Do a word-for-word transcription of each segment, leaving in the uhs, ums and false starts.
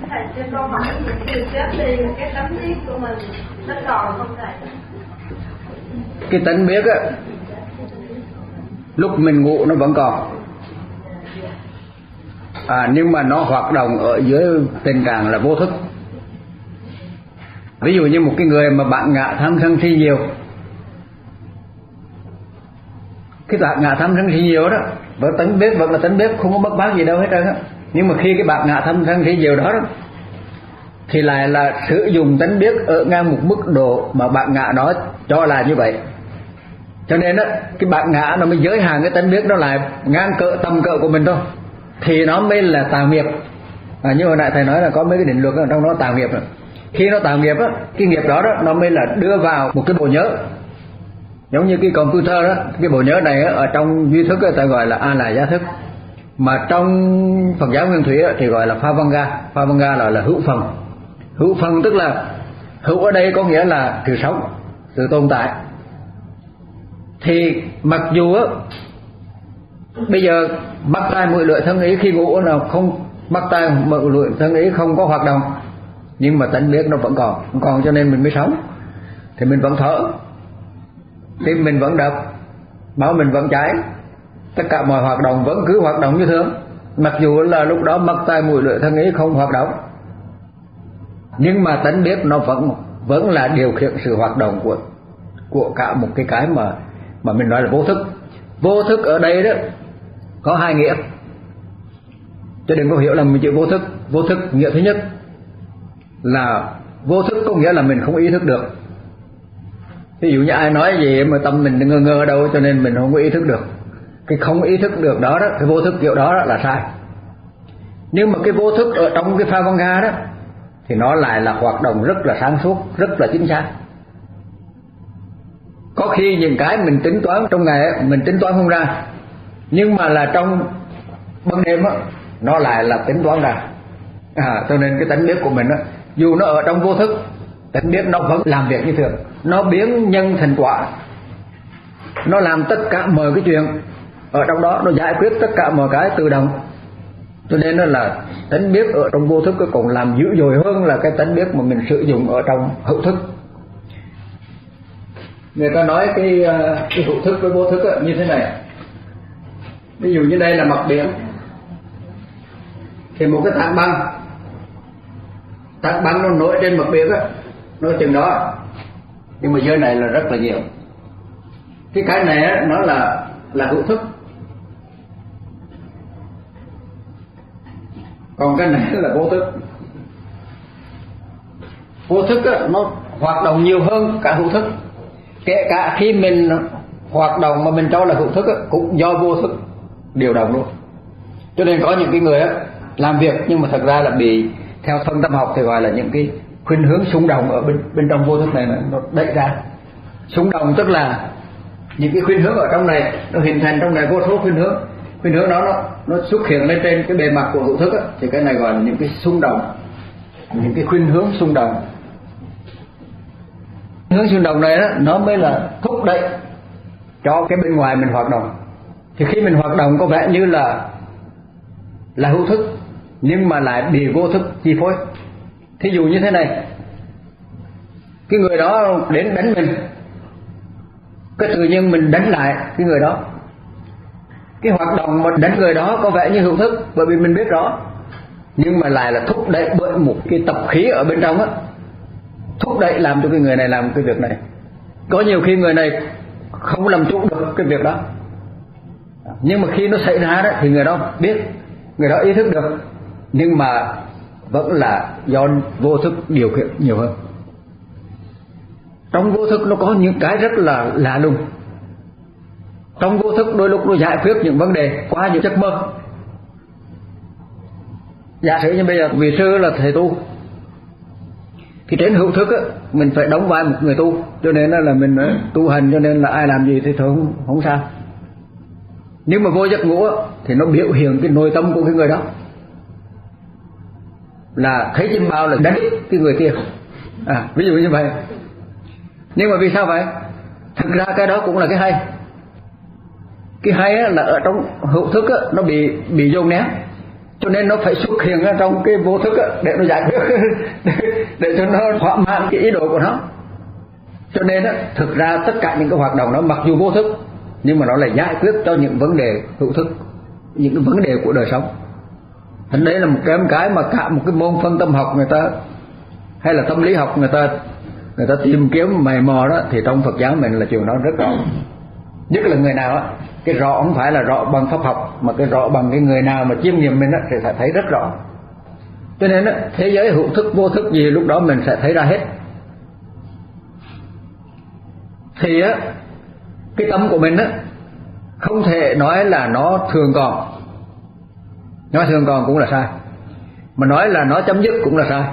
thầy cho câu hỏi gì từ chết đi cái tánh biết của mình nó còn không thầy? Cái tánh biết á, lúc mình ngủ nó vẫn còn, à, nhưng mà nó hoạt động ở dưới tình trạng là vô thức. Ví dụ như một cái người mà bạn ngã tham sân si nhiều, cái bạn ngã tham sân si nhiều đó, vẫn tánh biết vẫn là tánh biết, không có mất mát gì đâu hết trơn á. Nhưng mà khi cái bạn ngã tham sân si nhiều đó, đó thì lại là sử dụng tánh biết ở ngang một mức độ mà bạn ngã đó cho là như vậy. Cho nên á, cái bạn ngã nó mới giới hạn cái tánh biết nó lại ngang cỡ tầm cỡ của mình thôi, thì nó mới là tạo nghiệp. À, như hồi nãy thầy nói là có mấy cái định luật ở trong đó tạo nghiệp rồi. Khi nó tạo nghiệp á, cái nghiệp đó đó nó mới là đưa vào một cái bộ nhớ, giống như cái computer đó. Cái bộ nhớ này á, ở trong duy thức á, ta gọi là a la gia thức, mà trong Phật giáo Nguyên Thủy á, thì gọi là pha văn ga. Pha văn ga là là hữu phần. Hữu phần tức là hữu ở đây có nghĩa là sự sống, sự tồn tại. Thì mặc dù á, bây giờ mắt tai mũi lưỡi thân ý khi ngủ nào không, mắt tai mũi lưỡi thân ý không có hoạt động, nhưng mà tánh biết nó vẫn còn, còn cho nên mình mới sống. Thì mình vẫn thở, tim mình vẫn đập, máu mình vẫn chảy, tất cả mọi hoạt động vẫn cứ hoạt động như thường, mặc dù là lúc đó mắt tai mũi lưỡi thân ý không hoạt động, nhưng mà tánh biết nó vẫn vẫn là điều khiển sự hoạt động của của cả một cái cái mà mà mình nói là vô thức. Vô thức ở đây đó có hai nghĩa, chứ đừng có hiểu là mình chữ vô thức. Vô thức nghĩa thứ nhất là vô thức có nghĩa là mình không ý thức được. Ví dụ như ai nói gì mà tâm mình ngơ ngơ đâu cho nên mình không có ý thức được. Cái không ý thức được đó, đó cái vô thức kiểu đó, đó là sai. Nhưng mà cái vô thức ở trong cái pha văn ga đó thì nó lại là hoạt động rất là sáng suốt, rất là chính xác. Có khi những cái mình tính toán trong ngày ấy, mình tính toán không ra, nhưng mà là trong ban đêm á, nó lại là tính toán ra. À, cho nên cái tánh biết của mình á, dù nó ở trong vô thức, tánh biết nó vẫn làm việc như thường, nó biến nhân thành quả, nó làm tất cả mọi cái chuyện ở trong đó, nó giải quyết tất cả mọi cái tự động. Cho nên nó là tánh biết ở trong vô thức còn làm dữ dội hơn là cái tánh biết mà mình sử dụng ở trong hữu thức. Người ta nói cái, cái hữu thức với vô thức á, như thế này. Ví dụ như đây là mặt biển, thì một cái tảng băng, tảng băng nó nổi trên mặt biển á, nó chừng đó, nhưng mà dưới này là rất là nhiều. Cái cái này á, nó là là hữu thức, còn cái này là vô thức. Vô thức á, nó hoạt động nhiều hơn cả hữu thức. Kể cả khi mình hoạt động mà mình cho là hữu thức á, cũng do vô thức điều động luôn. Cho nên có những cái người á, làm việc nhưng mà thật ra là bị, theo phân tâm học thì gọi là những cái khuynh hướng xung động ở bên bên trong vô thức này nó đẩy ra. Xung động tức là những cái khuynh hướng ở trong này nó hình thành trong này vô số khuynh hướng. Khuynh hướng đó nó nó xuất hiện lên trên cái bề mặt của hữu thức á, thì cái này gọi là những cái xung động, những cái khuynh hướng xung động. Hướng xung động này đó, nó mới là thúc đẩy cho cái bên ngoài mình hoạt động. Thì khi mình hoạt động có vẻ như là là hữu thức, nhưng mà lại bị vô thức chi phối. Thí dụ như thế này, cái người đó đến đánh mình, cái tự nhiên mình đánh lại cái người đó. Cái hoạt động mà đánh người đó có vẻ như hữu thức, bởi vì mình biết rõ, nhưng mà lại là thúc đẩy bởi một cái tập khí ở bên trong á, thúc đẩy làm cho cái người này làm cái việc này. Có nhiều khi người này không làm chủ được cái việc đó, nhưng mà khi nó xảy ra đó thì người đó biết, người đó ý thức được, nhưng mà vẫn là do vô thức điều khiển nhiều hơn. Trong vô thức nó có những cái rất là lạ lùng. Trong vô thức đôi lúc nó giải quyết những vấn đề qua những giấc mơ. Giả sử như bây giờ vị sư là thầy tu, thì trên hữu thức á, mình phải đóng vai một người tu, cho nên là mình tu hành, cho nên là ai làm gì thì thôi không, không sao. Nhưng mà vô giấc ngủ á, thì nó biểu hiện cái nội tâm của cái người đó, là thấy chim bao là đánh cái người kia, à, ví dụ như vậy. Nhưng mà vì sao vậy? Thực ra cái đó cũng là cái hay. Cái hay á, là ở trong hữu thức á, nó bị bị dồn nén, cho nên nó phải xuất hiện ở trong cái vô thức để nó giải quyết để, để cho nó thỏa mãn cái ý đồ của nó. Cho nên á, thực ra tất cả những cái hoạt động đó mặc dù vô thức nhưng mà nó lại giải quyết cho những vấn đề hữu thức, những cái vấn đề của đời sống. Thành đấy là một cái cái mà cả một cái môn phân tâm học người ta hay là tâm lý học người ta người ta tìm kiếm mày mò đó, thì trong Phật giáo mình là chuyện đó rất rõ. Nhất là người nào á, cái rõ không phải là rõ bằng pháp học mà cái rõ bằng cái người nào mà chiêm nghiệm mình á thì sẽ thấy rất rõ. Cho nên á, thế giới hữu thức vô thức gì lúc đó mình sẽ thấy ra hết. Thì á, cái tâm của mình á không thể nói là nó thường còn, nói thường còn cũng là sai, mà nói là nó chấm dứt cũng là sai.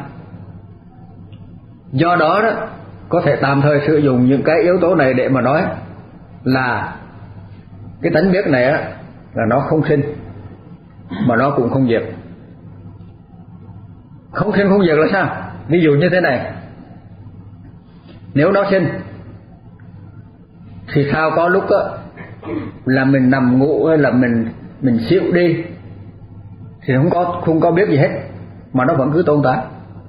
Do đó đó có thể tạm thời sử dụng những cái yếu tố này để mà nói là cái tánh biết này á là nó không sinh mà nó cũng không diệt. Không sinh không diệt là sao? Ví dụ như thế này, nếu nó sinh thì sao có lúc á là mình nằm ngủ hay là mình mình xỉu đi thì không có không có biết gì hết mà nó vẫn cứ tồn tại.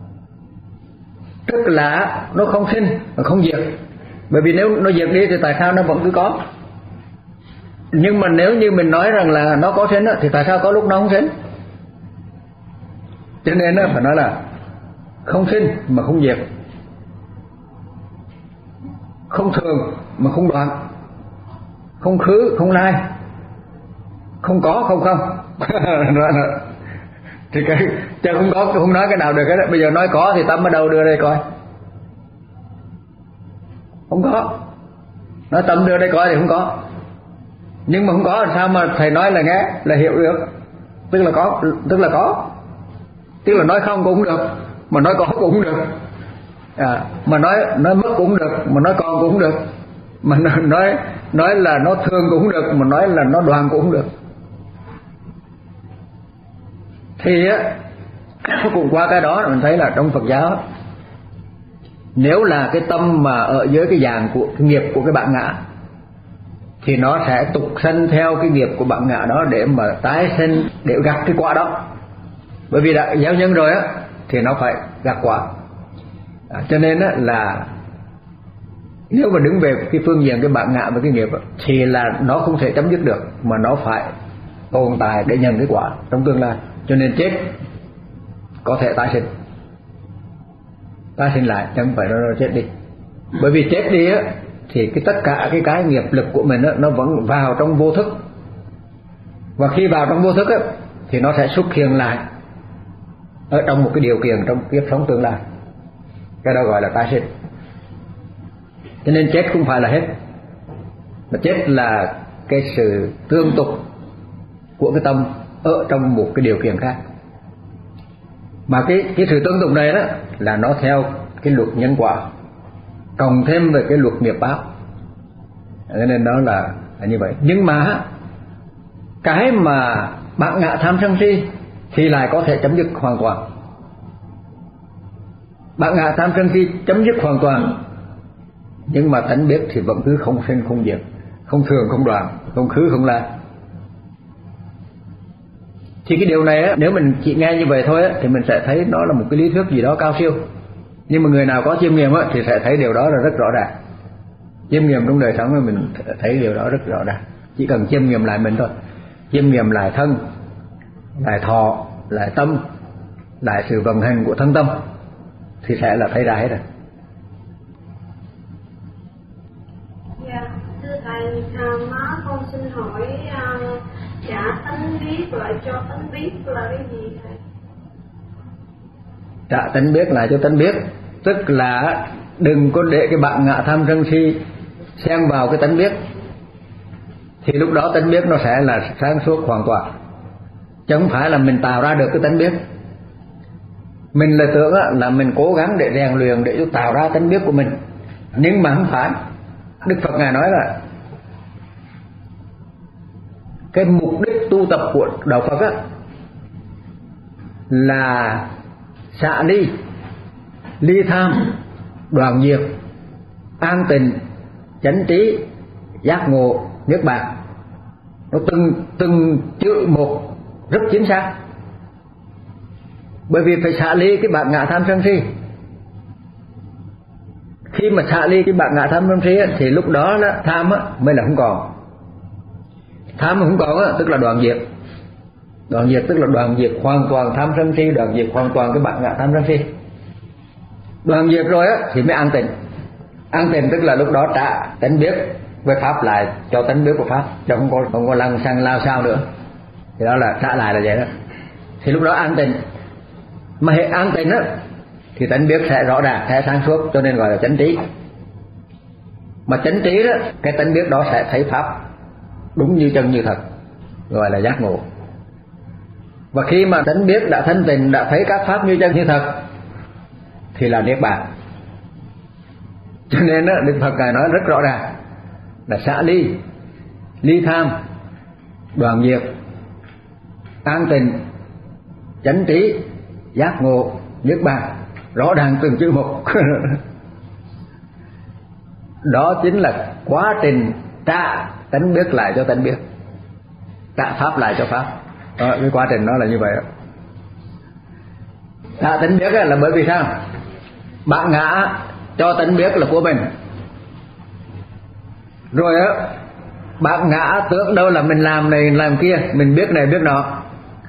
Tức là nó không sinh và không diệt. Bởi vì nếu nó diệt đi thì tại sao nó vẫn cứ có? Nhưng mà nếu như mình nói rằng là nó có sinh á, thì tại sao có lúc nó không sinh? Cho nên nó phải nói là không sinh mà không diệt, không thường mà không đoạn, không khứ không lai, không có không không. Thì cái chứ không có không nói cái nào được cái đó. Bây giờ nói có thì tâm ở đâu đưa đây coi? Không có. Nói tâm đưa đây coi thì không có. Nhưng mà không có làm sao mà thầy nói là nghe là hiểu được? Tức là có, tức là có. Tức là nói không cũng được, mà nói có cũng được. À, mà nói nói mất cũng được, mà nói còn cũng được. Mà nói nói là nó thương cũng được, mà nói là nó đoàn cũng được. Thì á cũng qua cái đó mình thấy là trong Phật giáo, nếu là cái tâm mà ở dưới cái dạng của cái nghiệp của cái bản ngã thì nó sẽ tục sanh theo cái nghiệp của bản ngã đó để mà tái sinh, để gặt cái quả đó. Bởi vì đã giáo nhân rồi á thì nó phải gặt quả. À, cho nên á là nếu mà đứng về cái phương diện cái bản ngã và cái nghiệp á, thì là nó không thể chấm dứt được mà nó phải tồn tại để nhận cái quả trong tương lai. Cho nên chết có thể tái sinh, tái sinh lại chứ không phải nó chết đi. Bởi vì chết đi á thì cái tất cả cái cái nghiệp lực của mình á nó vẫn vào trong vô thức, và khi vào trong vô thức á thì nó sẽ xuất hiện lại ở trong một cái điều kiện trong kiếp sống tương lai. Cái đó gọi là tái sinh. Cho nên chết không phải là hết, mà chết là cái sự tương tục của cái tâm ở trong một cái điều kiện khác. Mà cái cái sự tương tục này đó là nó theo cái luật nhân quả cộng thêm về cái luật nghiệp báo. Cho nên đó là, là như vậy. Nhưng mà cái mà bản ngã tham sân si thì lại có thể chấm dứt hoàn toàn. Bản ngã tham sân si chấm dứt hoàn toàn, nhưng mà tánh biết thì vẫn cứ không sinh không diệt, không thường không đoạn, không khứ không lai. Thì cái điều này á, nếu mình chỉ nghe như vậy thôi á, thì mình sẽ thấy nó là một cái lý thuyết gì đó cao siêu. Nhưng mà người nào có chiêm nghiệm á, thì sẽ thấy điều đó là rất rõ ràng. Chiêm nghiệm trong đời sống thì mình thấy điều đó rất rõ ràng. Chỉ cần chiêm nghiệm lại mình thôi, chiêm nghiệm lại thân, lại thọ, lại tâm, lại sự vận hành của thân tâm thì sẽ là thấy ra hết rồi. Dạ, thưa thầy, à, má con xin hỏi à, trả tánh biết lại cho tánh biết là cái gì thầy? Trả tánh biết lại cho tánh biết tức là đừng có để cái bản ngã tham sân si xen vào cái tánh biết, thì lúc đó tánh biết nó sẽ là sáng suốt hoàn toàn. Chứ không phải là mình tạo ra được cái tánh biết. Mình là tưởng là mình cố gắng để rèn luyện để tạo ra tánh biết của mình, nhưng mà không phải. Đức Phật Ngài nói là cái mục đích tu tập của đạo Phật á là xả ly, ly tham, đoạn diệt, an tịnh, chánh trí, giác ngộ, niết bàn. Nó từng từng chữ một rất chính xác. Bởi vì phải xả ly cái bản ngã tham sân si. Khi mà xả ly cái bản ngã tham sân si thì lúc đó, đó tham mới là không còn. Tham không còn tức là đoạn diệt. Đoạn diệt tức là đoạn diệt hoàn toàn tham sân si, đoạn diệt hoàn toàn cái bản ngã tham sân si. Đoạn diệt rồi á thì mới an tịnh. An tịnh tức là lúc đó trả tánh biết với pháp lại cho tánh biết của pháp, chứ không có không có lăng xăng lao sao nữa. Thì đó là trả lại là vậy đó. Thì lúc đó an tịnh. Mà hệ an tịnh á thì tánh biết sẽ rõ ràng, sẽ sáng suốt, cho nên gọi là chánh trí. Mà chánh trí đó, cái tánh biết đó sẽ thấy pháp đúng như chân như thật, gọi là giác ngộ. Và khi mà tánh biết đã thanh tịnh, đã thấy các pháp như chân như thật thì là niết bàn. Cho nên đó, Đức Phật Ngài nói rất rõ ràng là xả ly, ly tham, đoạn diệt, an tịnh, chánh trí, giác ngộ, niết bàn, rõ ràng từng chữ một. Đó chính là quá trình trả tánh biết lại cho tánh biết, trả pháp lại cho pháp. Đó, cái quá trình đó là như vậy đó. Trả tánh biết là bởi vì sao? Bản ngã cho tánh biết là của mình, rồi á bản ngã tưởng đâu là mình làm này làm kia, mình biết này biết nọ.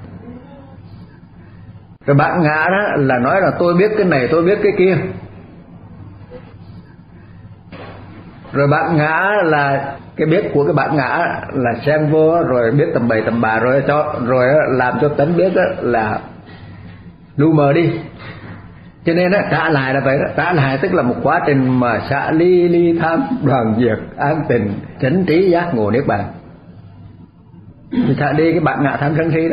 Rồi bản ngã đó là nói là tôi biết cái này, tôi biết cái kia. Rồi bản ngã là cái biết của cái bản ngã là xem vô rồi biết tầm bậy tầm bạ, rồi cho rồi làm cho tánh biết là lu mờ đi. Cho nên đó, trả lại là vậy đó. Trả lại tức là một quá trình mà xả ly, ly tham, đoạn diệt, an tịnh, chánh trí, giác ngộ, niết bàn. Thì xả đi cái bản ngã tham sân si đó.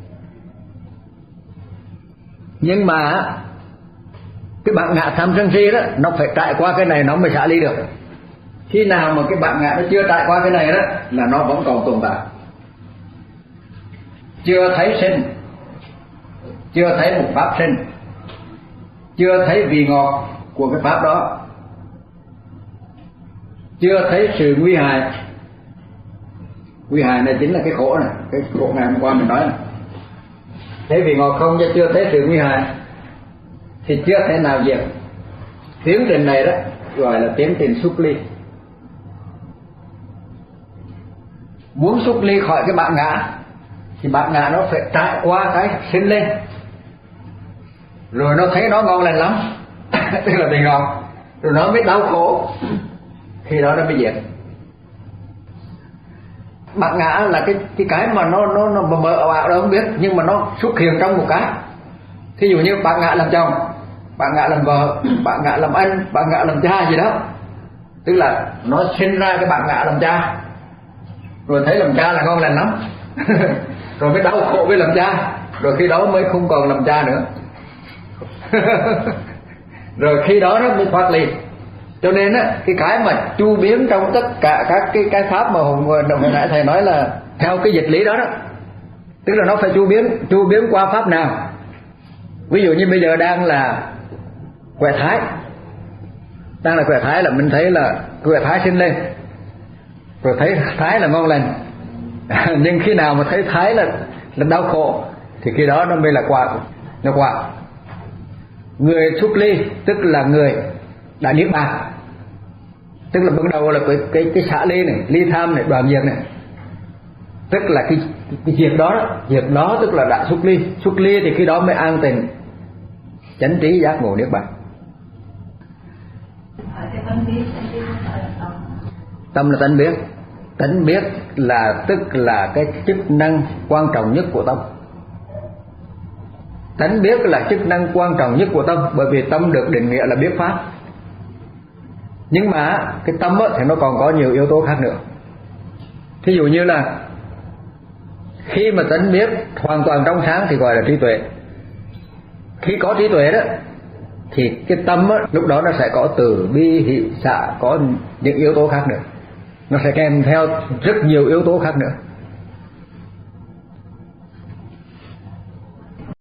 Nhưng mà cái bản ngã tham sân si đó nó phải trải qua cái này nó mới xả ly được. Khi nào mà cái bản ngã nó chưa trải qua cái này đó là nó vẫn còn tồn tại. Chưa thấy sinh, chưa thấy một pháp sinh, chưa thấy vị ngọt của cái pháp đó, chưa thấy sự nguy hại. Nguy hại này chính là cái khổ này, cái khổ ngày hôm qua mình nói này. Thấy vị ngọt không, chứ chưa thấy sự nguy hại thì chưa thể nào diệt. Tiến trình này đó gọi là tiến trình xuất ly. Muốn xuất ly khỏi cái bản ngã thì bản ngã nó phải trải qua cái sinh lên, rồi nó thấy nó ngon lành lắm tức là vị ngọt, rồi nó mới đau khổ, khi đó nó mới diệt. Bản ngã là cái cái cái mà nó nó nó mờ mờ ảo đâu không biết, nhưng mà nó xuất hiện trong một cái. Thí dụ như bản ngã làm chồng, bản ngã làm vợ, bản ngã làm anh, bản ngã làm cha gì đó, tức là nó sinh ra cái bản ngã làm cha, rồi thấy làm cha là ngon lành lắm rồi mới đau khổ với làm cha, rồi khi đó mới không còn làm cha nữa rồi khi đó nó mới thoát ly. Cho nên á, cái cái mà chu biến trong tất cả các cái cái pháp mà hồi nãy thầy nói là theo cái dịch lý đó đó, tức là nó phải chu biến, chu biến qua pháp nào. Ví dụ như bây giờ đang là quẻ thái, đang là quẻ thái là mình thấy là quẻ thái sinh lên, rồi thấy thái là ngon lành nhưng khi nào mà thấy thái là là đau khổ thì khi đó nó mới là quả, nó quả. Người xuất ly tức là người đã niết bàn, tức là bắt đầu là cái cái cái xả ly này, ly tham này, đoạn diệt này, tức là cái cái diệt đó, đó, diệt đó tức là đã xuất ly. Xuất ly thì khi đó mới an tịnh, chánh trí, giác ngộ, niết bàn. Tâm là tánh biết. Tánh biết là tức là cái chức năng quan trọng nhất của tâm. Tánh biết là chức năng quan trọng nhất của tâm, bởi vì tâm được định nghĩa là biết pháp. Nhưng mà cái tâm thì nó còn có nhiều yếu tố khác nữa. Thí dụ như là khi mà tánh biết hoàn toàn trong sáng thì gọi là trí tuệ. Khi có trí tuệ đó thì cái tâm á, lúc đó nó sẽ có từ bi hỷ xả, có những yếu tố khác nữa, nó sẽ kèm theo rất nhiều yếu tố khác nữa.